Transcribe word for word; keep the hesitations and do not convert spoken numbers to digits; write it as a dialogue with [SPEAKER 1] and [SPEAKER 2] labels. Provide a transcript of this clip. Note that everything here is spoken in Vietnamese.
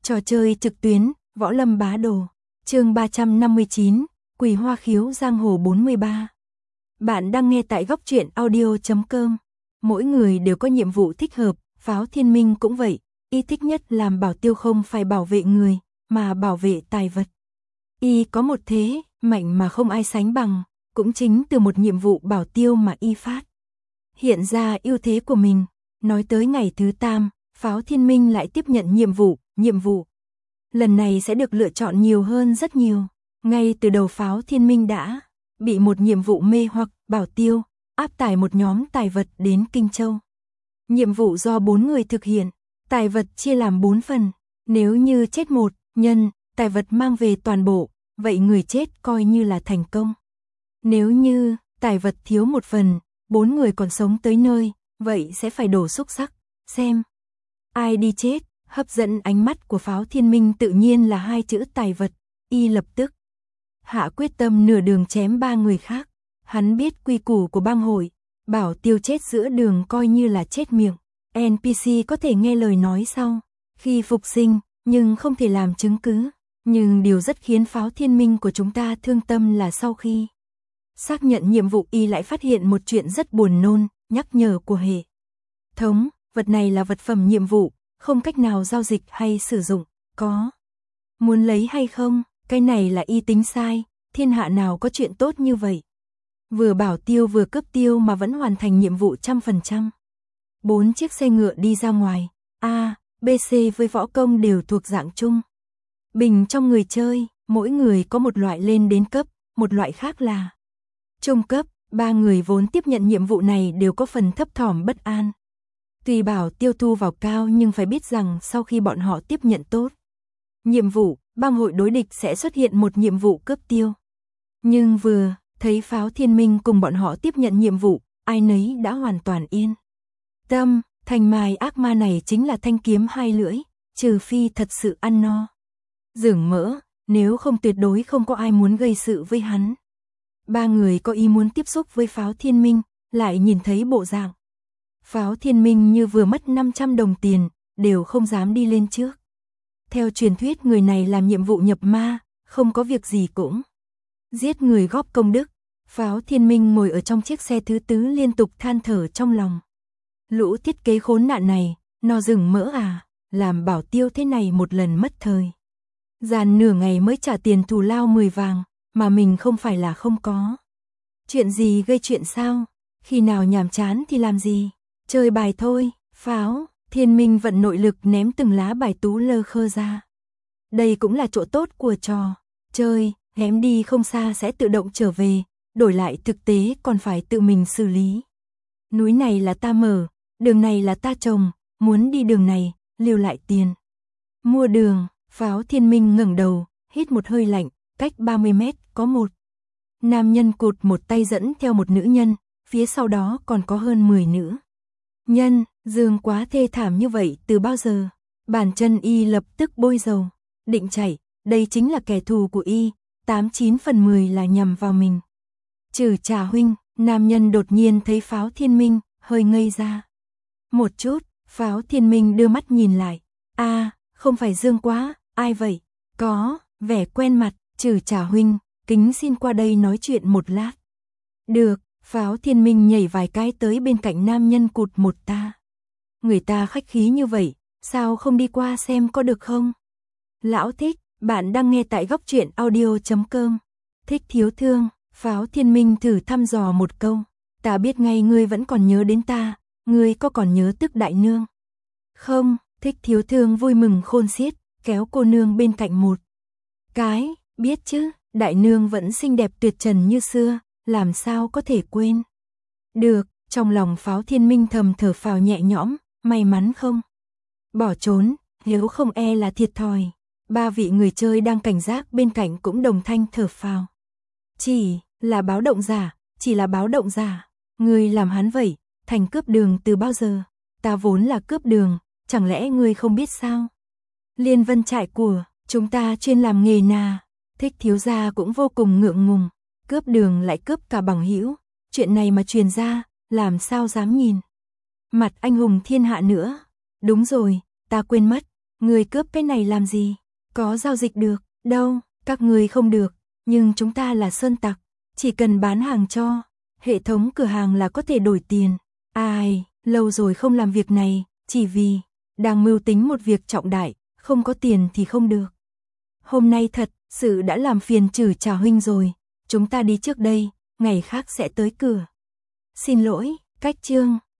[SPEAKER 1] Trò chơi trực tuyến, Võ Lâm Bá Đồ. Chương ba trăm năm mươi chín, Quỳ Hoa Khiếu Giang Hồ bốn mươi ba. Bạn đang nghe tại góc truyện audio chấm com. Mỗi người đều có nhiệm vụ thích hợp, Pháo Thiên Minh cũng vậy, y thích nhất làm bảo tiêu không phải bảo vệ người, mà bảo vệ tài vật. Y có một thế, mạnh mà không ai sánh bằng, cũng chính từ một nhiệm vụ bảo tiêu mà y phát hiện ra ưu thế của mình. Nói tới ngày thứ tam, Pháo Thiên Minh lại tiếp nhận nhiệm vụ, nhiệm vụ lần này sẽ được lựa chọn nhiều hơn rất nhiều. Ngay từ đầu Pháo Thiên Minh đã bị một nhiệm vụ mê hoặc, bảo tiêu áp tải một nhóm tài vật đến Kinh Châu. Nhiệm vụ do bốn người thực hiện, tài vật chia làm bốn phần, nếu như chết một nhân, tài vật mang về toàn bộ, vậy người chết coi như là thành công. Nếu như tài vật thiếu một phần, bốn người còn sống tới nơi, vậy sẽ phải đổ xúc sắc, xem ai đi chết. Hấp dẫn ánh mắt của Pháo Thiên Minh tự nhiên là hai chữ tài vật, y lập tức hạ quyết tâm nửa đường chém ba người khác. Hắn biết quy củ của bang hội, bảo tiêu chết giữa đường coi như là chết miệng. en pê xê có thể nghe lời nói sau khi phục sinh, nhưng không thể làm chứng cứ. Nhưng điều rất khiến Pháo Thiên Minh của chúng ta thương tâm là sau khi xác nhận nhiệm vụ y lại phát hiện một chuyện rất buồn nôn, nhắc nhở của hệ thống, vật này là vật phẩm nhiệm vụ, không cách nào giao dịch hay sử dụng, có muốn lấy hay không, cái này là y tính sai, thiên hạ nào có chuyện tốt như vậy. Vừa bảo tiêu vừa cướp tiêu mà vẫn hoàn thành nhiệm vụ trăm phần trăm. Bốn chiếc xe ngựa đi ra ngoài, A, B, C với võ công đều thuộc dạng trung bình trong người chơi, mỗi người có một loại lên đến cấp, một loại khác là trung cấp. Ba người vốn tiếp nhận nhiệm vụ này đều có phần thấp thỏm bất an. Tuy bảo tiêu thu vào cao nhưng phải biết rằng sau khi bọn họ tiếp nhận tốt nhiệm vụ, bang hội đối địch sẽ xuất hiện một nhiệm vụ cướp tiêu. Nhưng vừa thấy Pháo Thiên Minh cùng bọn họ tiếp nhận nhiệm vụ, ai nấy đã hoàn toàn yên tâm. Thanh mai ác ma này chính là thanh kiếm hai lưỡi, trừ phi thật sự ăn no rưởng mỡ, nếu không tuyệt đối không có ai muốn gây sự với hắn. Ba người có ý muốn tiếp xúc với Pháo Thiên Minh, lại nhìn thấy bộ dạng Pháo Thiên Minh như vừa mất năm trăm đồng tiền, đều không dám đi lên trước. Theo truyền thuyết người này làm nhiệm vụ nhập ma, không có việc gì cũng giết người góp công đức. Pháo Thiên Minh ngồi ở trong chiếc xe thứ tứ liên tục than thở trong lòng. Lũ thiết kế khốn nạn này, no rừng mỡ à, làm bảo tiêu thế này một lần mất thời gian nửa ngày mới trả tiền thù lao mười vàng, mà mình không phải là không có chuyện gì gây chuyện sao, khi nào nhàm chán thì làm gì, chơi bài thôi. Pháo Thiên Minh vận nội lực ném từng lá bài tú lơ khơ ra. Đây cũng là chỗ tốt của trò chơi, ném đi không xa sẽ tự động trở về, đổi lại thực tế còn phải tự mình xử lý. Núi này là ta mở, đường này là ta trồng, muốn đi đường này, lưu lại tiền mua đường. Pháo Thiên Minh ngẩng đầu, hít một hơi lạnh, cách ba mươi mét có một nam nhân cụt một tay dẫn theo một nữ nhân, phía sau đó còn có hơn mười nữ nhân. Dương quá thê thảm như vậy từ bao giờ? Bàn chân y lập tức bôi dầu, định chạy, đây chính là kẻ thù của y, tám chín phần mười là nhằm vào mình. Trừ Trà huynh, nam nhân đột nhiên thấy Pháo Thiên Minh, hơi ngây ra một chút. Pháo Thiên Minh đưa mắt nhìn lại, a à, không phải Dương quá, ai vậy? Có vẻ quen mặt. Trừ Trà huynh, kính xin qua đây nói chuyện một lát. Được. Pháo Thiên Minh nhảy vài cái tới bên cạnh nam nhân cụt một ta. Người ta khách khí như vậy, sao không đi qua xem có được không? Lão thích, bạn đang nghe tại góc truyện audio chấm com. Thích thiếu thương, Pháo Thiên Minh thử thăm dò một câu. Ta biết ngay ngươi vẫn còn nhớ đến ta, ngươi có còn nhớ Tức đại nương không? Thích thiếu thương vui mừng khôn xiết, kéo cô nương bên cạnh một cái. Biết chứ, đại nương vẫn xinh đẹp tuyệt trần như xưa, làm sao có thể quên được. Trong lòng Pháo Thiên Minh thầm thở phào nhẹ nhõm, may mắn không bỏ trốn, nếu không e là thiệt thòi. Ba vị người chơi đang cảnh giác bên cạnh cũng đồng thanh thở phào. Chỉ là báo động giả, chỉ là báo động giả. Ngươi làm hắn vậy, thành cướp đường từ bao giờ? Ta vốn là cướp đường, chẳng lẽ ngươi không biết sao? Liên Vân trại của chúng ta chuyên làm nghề nà. Thích thiếu gia cũng vô cùng ngượng ngùng, cướp đường lại cướp cả bằng hữu, chuyện này mà truyền ra, làm sao dám nhìn mặt anh hùng thiên hạ nữa. Đúng rồi, ta quên mất, Người cướp cái này làm gì? Có giao dịch được, đâu, các người không được, nhưng chúng ta là sơn tặc, chỉ cần bán hàng cho hệ thống cửa hàng là có thể đổi tiền. Ai, lâu rồi không làm việc này, chỉ vì đang mưu tính một việc trọng đại, không có tiền thì không được. Hôm nay thật sự đã làm phiền Trử Trà huynh rồi, chúng ta đi trước đây, ngày khác sẽ tới cửa. Xin lỗi, cách chương.